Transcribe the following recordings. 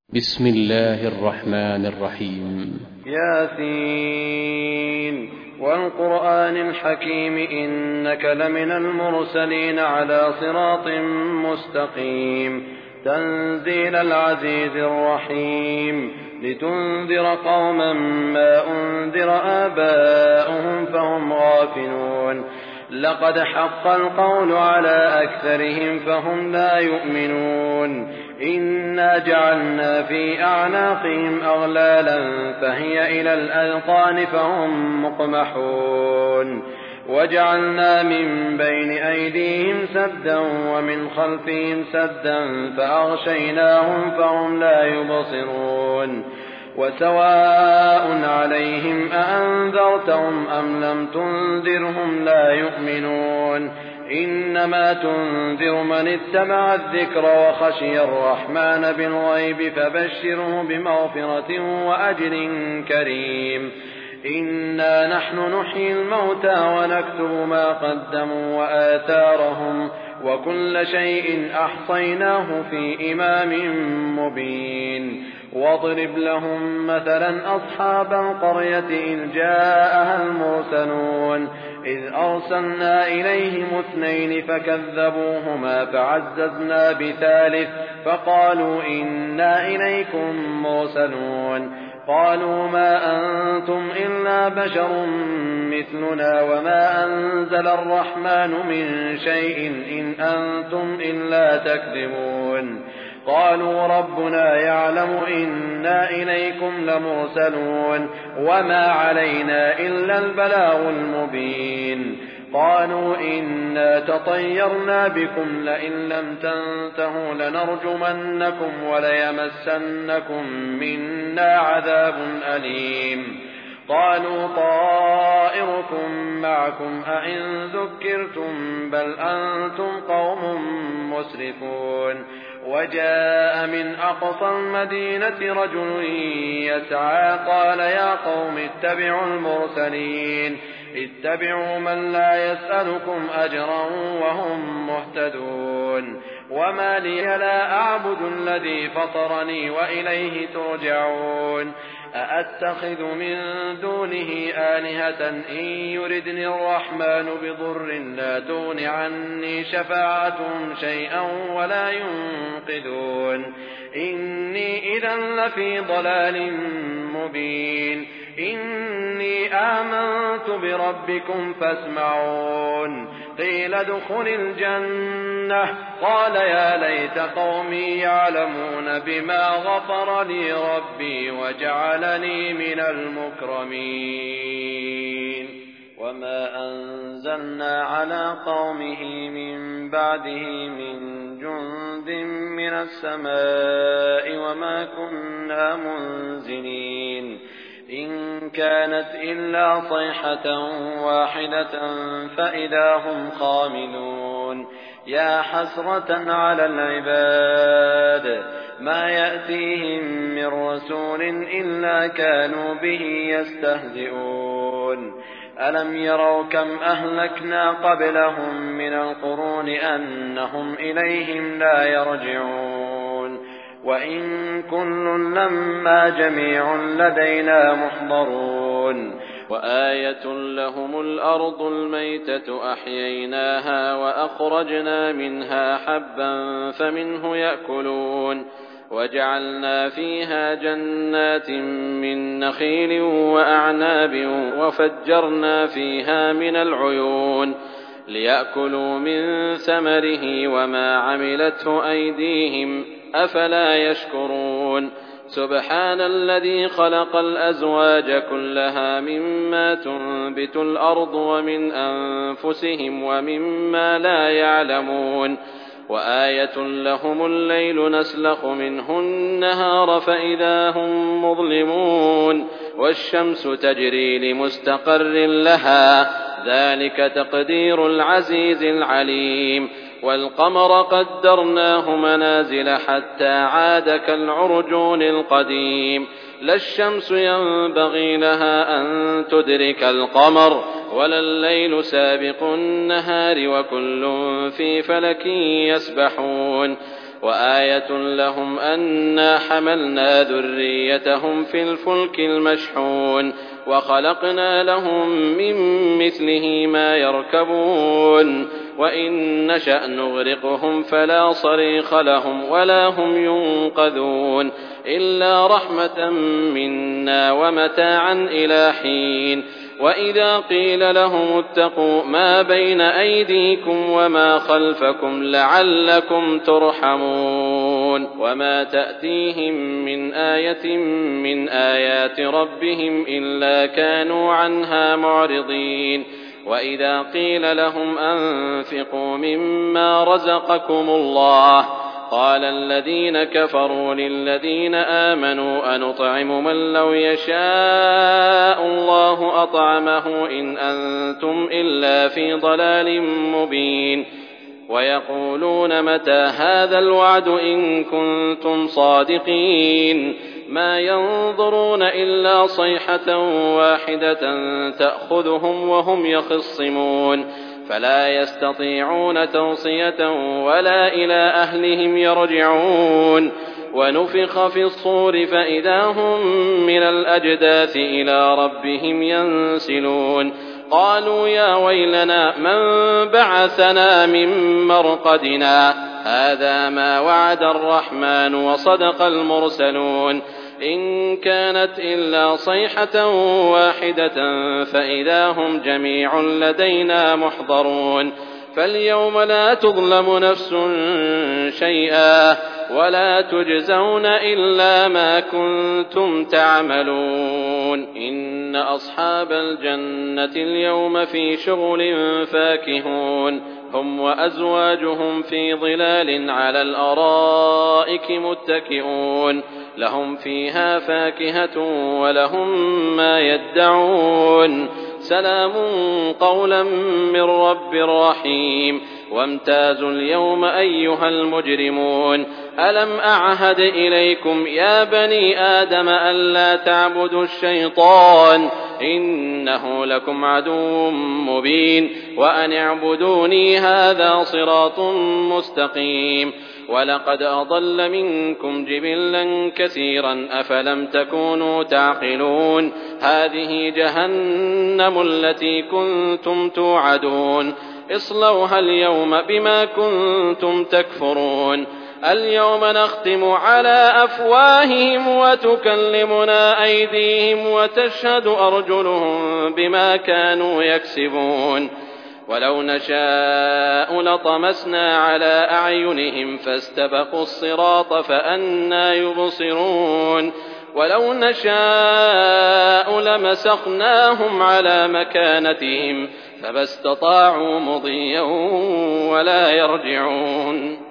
بسم الله الرحمن الرحيم. ياسين والقرآن الحكيم إنك لمن المرسلين على صراط مستقيم تنزيل العزيز الرحيم لتنذر قوما ما أنذر آباؤهم فهم غافلون لقد حق القول على أكثرهم فهم لا يؤمنون إنا جعلنا في أعناقهم أغلالا فهي إلى الأذقان فهم مقمحون وجعلنا من بين أيديهم سدا ومن خلفهم سدا فأغشيناهم فهم لا يبصرون وسواء عليهم أأنذرتهم أم لم تنذرهم لا يؤمنون إنما تنذر من اتبع الذكر وخشي الرحمن بالغيب فبشره بمغفرة وأجر كريم إنا نحن نحيي الموتى ونكتب ما قدموا وآثارهم وكل شيء أحصيناه في إمام مبين واضرب لهم مثلا أصحاب القرية إذ جاءها المرسلون إذ أرسلنا إليهم 2 فكذبوهما فعززنا بثالث فقالوا إنا إليكم مرسلون قالوا ما أنتم إلا بشر مثلنا وما أنزل الرحمن من شيء إن أنتم إلا تكذبون قالوا ربنا يعلم إنا إليكم لمرسلون وما علينا إلا البلاغ المبين قالوا إنا تطيرنا بكم لئن لم تنتهوا لنرجمنكم وليمسنكم منا عذاب أليم قالوا طائركم معكم أئن ذكرتم بل أنتم قوم مسرفون وجاء من أقصى المدينة رجل يسعى قال يا قوم اتبعوا المرسلين اتبعوا من لا يسألكم أجرا وهم مهتدون وما لي لا أعبد الذي فطرني وإليه ترجعون أأتخذ من دونه آلهة إن يردني الرحمن بضر لا تغن عني شفاعتهم شيئا ولا ينقذون إني إذا لفي ضلال مبين إني آمنت بربكم فاسمعون قيل ادخل الجنة قال يا ليت قومي يعلمون بما غفر لي ربي وجعلني من المكرمين وما أنزلنا على قومه من بعده من جند من السماء وما كنا منزلين إن كانت إلا صيحة واحدة فإذا هم خامدون يا حسرة على العباد ما يأتيهم من رسول إلا كانوا به يستهزئون ألم يروا كم أهلكنا قبلهم من القرون أنهم إليهم لا يرجعون وإن كل لما جميع لدينا محضرون وآية لهم الأرض الميتة أحييناها وأخرجنا منها حبا فمنه يأكلون وجعلنا فيها جنات من نخيل وأعناب وفجرنا فيها من العيون ليأكلوا من ثمره وما عملته أيديهم أفلا يشكرون سبحان الذي خلق الأزواج كلها مما تنبت الأرض ومن أنفسهم ومما لا يعلمون وآية لهم الليل نسلخ منه النهار فإذا هم مظلمون والشمس تجري لمستقر لها ذلك تقدير العزيز العليم والقمر قدرناه منازل حتى عاد كالعرجون القديم لا الشمس ينبغي لها أن تدرك القمر ولا الليل سابق النهار وكل في فلك يسبحون وآية لهم أنا حملنا ذريتهم في الفلك المشحون وخلقنا لهم من مثله ما يركبون وإن نشأ نغرقهم فلا صريخ لهم ولا هم ينقذون إلا رحمة منا ومتاعا إلى حين وإذا قيل لهم اتقوا ما بين أيديكم وما خلفكم لعلكم ترحمون وما تأتيهم من آية من آيات ربهم إلا كانوا عنها معرضين وإذا قيل لهم أنفقوا مما رزقكم الله قال الذين كفروا للذين آمنوا أنطعم من لو يشاء الله أطعمه إن أنتم إلا في ضلال مبين ويقولون متى هذا الوعد إن كنتم صادقين ما ينظرون إلا صيحة واحدة تأخذهم وهم يخصمون فلا يستطيعون توصية ولا إلى أهلهم يرجعون ونفخ في الصور فإذا هم من الأجداث إلى ربهم ينسلون قالوا يا ويلنا من بعثنا من مرقدنا هذا ما وعد الرحمن وصدق المرسلون إن كانت إلا صيحة واحدة فإذا هم جميع لدينا محضرون فاليوم لا تظلم نفس شيئا ولا تجزون إلا ما كنتم تعملون إن أصحاب الجنة اليوم في شغل فاكهون هم وأزواجهم في ظلال على الأرائك متكئون لهم فيها فاكهة ولهم ما يدعون سلام قولا من رب رحيم وامتازوا اليوم أيها المجرمون ألم أعهد إليكم يا بني آدم ألا تعبدوا الشيطان إنه لكم عدو مبين وأن اعبدوني هذا صراط مستقيم ولقد أضل منكم جبلا كثيرا أفلم تكونوا تعقلون هذه جهنم التي كنتم توعدون اصلوها اليوم بما كنتم تكفرون اليوم نختم على أفواههم وتكلمنا أيديهم وتشهد أرجلهم بما كانوا يكسبون ولو نشاء لطمسنا على أعينهم فاستبقوا الصراط فأنى يبصرون ولو نشاء لمسخناهم على مكانتهم فما استطاعوا مضيا ولا يرجعون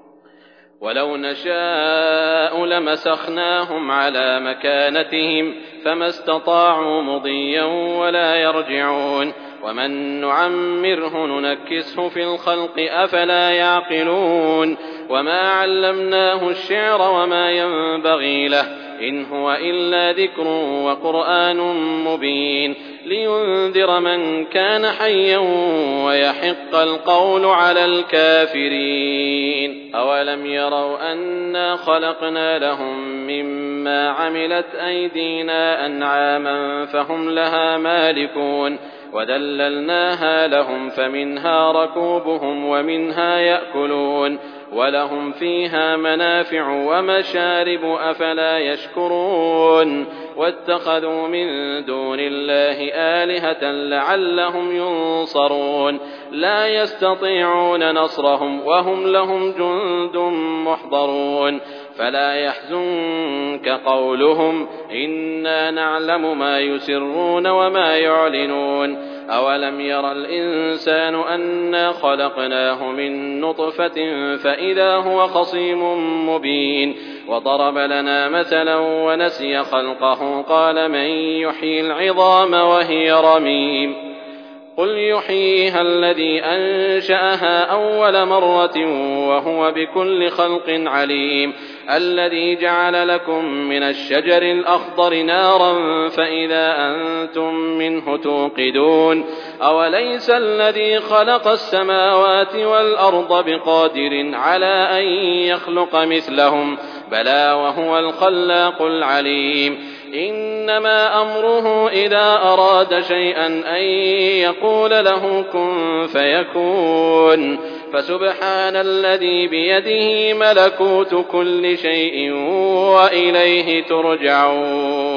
ولو نشاء لمسخناهم على مكانتهم فما استطاعوا مضيا ولا يرجعون ومن نعمره ننكسه في الخلق أفلا يعقلون وما علمناه الشعر وما ينبغي له إن هو إلا ذكر وقرآن مبين لينذر من كان حيا ويحق القول على الكافرين أولم يروا أنا خلقنا لهم مما عملت أيدينا أنعاما فهم لها مالكون وذللناها لهم فمنها ركوبهم ومنها يأكلون ولهم فيها منافع ومشارب أفلا يشكرون واتخذوا من دون الله آلهة لعلهم ينصرون لا يستطيعون نصرهم وهم لهم جند محضرون فلا يحزنك قولهم إنا نعلم ما يسرون وما يعلنون أولم ير الإنسان أنا خلقناه من نطفة فإذا هو خصيم مبين وضرب لنا مثلا ونسي خلقه قال من يحيي العظام وهي رميم قل يحييها الذي أنشأها أول مرة وهو بكل خلق عليم الذي جعل لكم من الشجر الأخضر نارا فإذا أنتم منه توقدون أوليس الذي خلق السماوات والأرض بقادر على أن يخلق مثلهم بلى وهو الخلاق العليم إنما أمره إذا أراد شيئا أن يقول له كن فيكون فسبحان الذي بيده ملكوت كل شيء وإليه ترجعون.